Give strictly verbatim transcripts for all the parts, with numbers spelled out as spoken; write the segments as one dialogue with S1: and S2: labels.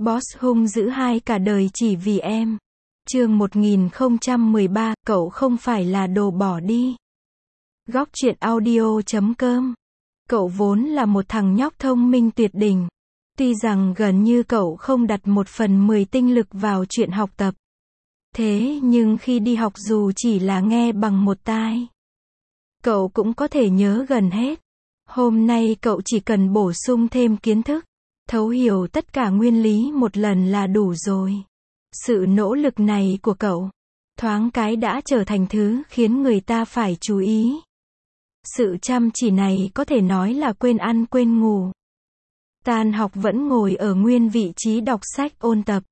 S1: Boss hung dữ hai cả đời chỉ vì em. Chương một nghìn không trăm mười ba, cậu không phải là đồ bỏ đi. Góc truyện audio chấm com. Cậu vốn là một thằng nhóc thông minh tuyệt đỉnh. Tuy rằng gần như cậu không đặt một phần mười tinh lực vào chuyện học tập. Thế nhưng khi đi học dù chỉ là nghe bằng một tai, cậu cũng có thể nhớ gần hết. Hôm nay cậu chỉ cần bổ sung thêm kiến thức, thấu hiểu tất cả nguyên lý một lần là đủ rồi. Sự nỗ lực này của cậu, thoáng cái đã trở thành thứ khiến người ta phải chú ý. Sự chăm chỉ này có thể nói là quên ăn quên ngủ. Tan học vẫn ngồi ở nguyên vị trí đọc sách ôn tập.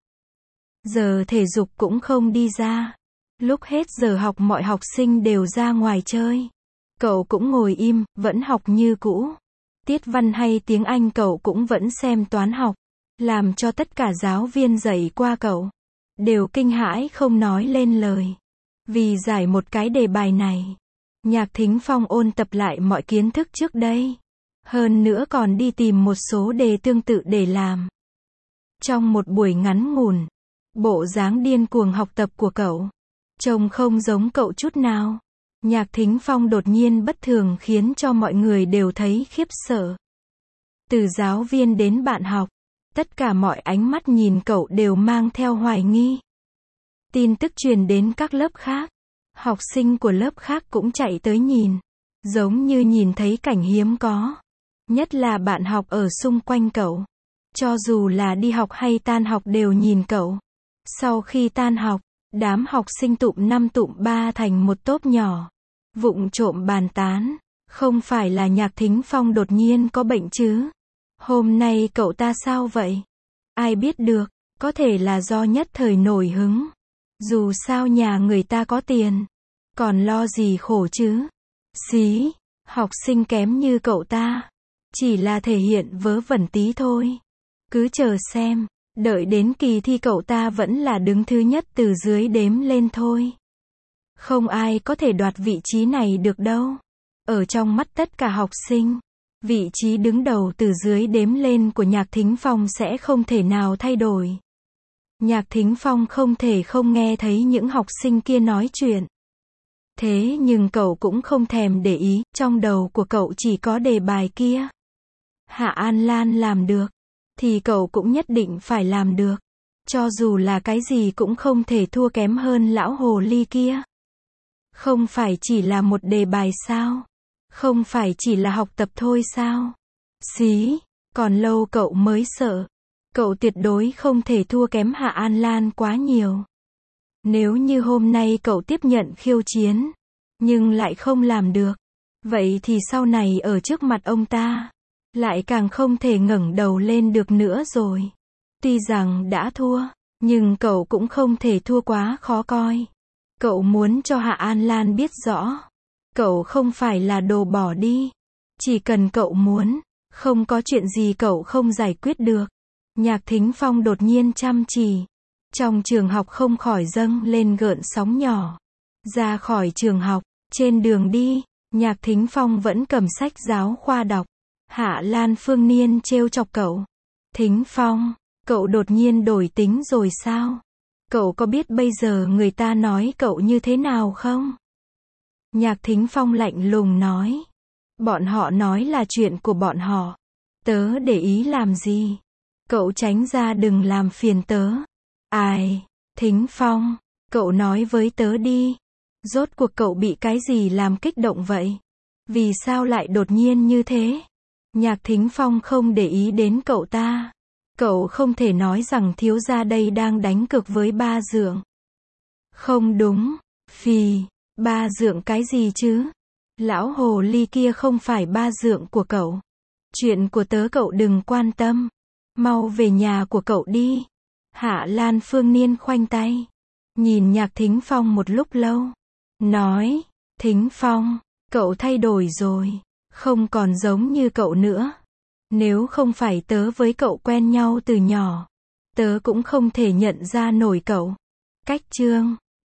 S1: Giờ thể dục cũng không đi ra. Lúc hết giờ học mọi học sinh đều ra ngoài chơi. Cậu cũng ngồi im, vẫn học như cũ. Tiết văn hay tiếng Anh cậu cũng vẫn xem toán học. Làm cho tất cả giáo viên dạy qua cậu đều kinh hãi không nói lên lời. Vì giải một cái đề bài này, Nhạc Thính Phong ôn tập lại mọi kiến thức trước đây. Hơn nữa còn đi tìm một số đề tương tự để làm. Trong một buổi ngắn ngủn, bộ dáng điên cuồng học tập của cậu trông không giống cậu chút nào. Nhạc Thính Phong đột nhiên bất thường khiến cho mọi người đều thấy khiếp sợ. Từ giáo viên đến bạn học, tất cả mọi ánh mắt nhìn cậu đều mang theo hoài nghi. Tin tức truyền đến các lớp khác. Học sinh của lớp khác cũng chạy tới nhìn. Giống như nhìn thấy cảnh hiếm có. Nhất là bạn học ở xung quanh cậu. Cho dù là đi học hay tan học đều nhìn cậu. Sau khi tan học, đám học sinh tụm năm tụm ba thành một tốp nhỏ. Vụng trộm bàn tán. Không phải là Nhạc Thính Phong đột nhiên có bệnh chứ? Hôm nay cậu ta sao vậy? Ai biết được, có thể là do nhất thời nổi hứng. Dù sao nhà người ta có tiền, còn lo gì khổ chứ? Xí, học sinh kém như cậu ta, chỉ là thể hiện vớ vẩn tí thôi. Cứ chờ xem, đợi đến kỳ thi cậu ta vẫn là đứng thứ nhất từ dưới đếm lên thôi. Không ai có thể đoạt vị trí này được đâu. Ở trong mắt tất cả học sinh, vị trí đứng đầu từ dưới đếm lên của Nhạc Thính Phong sẽ không thể nào thay đổi. Nhạc Thính Phong không thể không nghe thấy những học sinh kia nói chuyện. Thế nhưng cậu cũng không thèm để ý, trong đầu của cậu chỉ có đề bài kia. Hạ An Lan làm được, thì cậu cũng nhất định phải làm được. Cho dù là cái gì cũng không thể thua kém hơn lão hồ ly kia. Không phải chỉ là một đề bài sao? Không phải chỉ là học tập thôi sao? Xí, còn lâu cậu mới sợ. Cậu tuyệt đối không thể thua kém Hạ An Lan quá nhiều. Nếu như hôm nay cậu tiếp nhận khiêu chiến, nhưng lại không làm được, vậy thì sau này ở trước mặt ông ta, lại càng không thể ngẩng đầu lên được nữa rồi. Tuy rằng đã thua, nhưng cậu cũng không thể thua quá khó coi. Cậu muốn cho Hạ An Lan biết rõ, cậu không phải là đồ bỏ đi. Chỉ cần cậu muốn, không có chuyện gì cậu không giải quyết được. Nhạc Thính Phong đột nhiên chăm chỉ. Trong trường học không khỏi dâng lên gợn sóng nhỏ. Ra khỏi trường học, trên đường đi, Nhạc Thính Phong vẫn cầm sách giáo khoa đọc. Hạ Lan Phương Niên trêu chọc cậu. Thính Phong, cậu đột nhiên đổi tính rồi sao? Cậu có biết bây giờ người ta nói cậu như thế nào không? Nhạc Thính Phong lạnh lùng nói. Bọn họ nói là chuyện của bọn họ. Tớ để ý làm gì? Cậu tránh ra đừng làm phiền tớ. Ai? Thính Phong, cậu nói với tớ đi. Rốt cuộc cậu bị cái gì làm kích động vậy? Vì sao lại đột nhiên như thế? Nhạc Thính Phong không để ý đến cậu ta. Cậu không thể nói rằng thiếu gia đây đang đánh cược với ba dượng. Không đúng. Phì, ba dượng cái gì chứ? Lão hồ ly kia không phải ba dượng của cậu. Chuyện của tớ cậu đừng quan tâm. Mau về nhà của cậu đi. Hạ Lan Phương Niên khoanh tay, nhìn Nhạc Thính Phong một lúc lâu. Nói, Thính Phong, cậu thay đổi rồi. Không còn giống như cậu nữa. Nếu không phải tớ với cậu quen nhau từ nhỏ, tớ cũng không thể nhận ra nổi cậu. Cách chương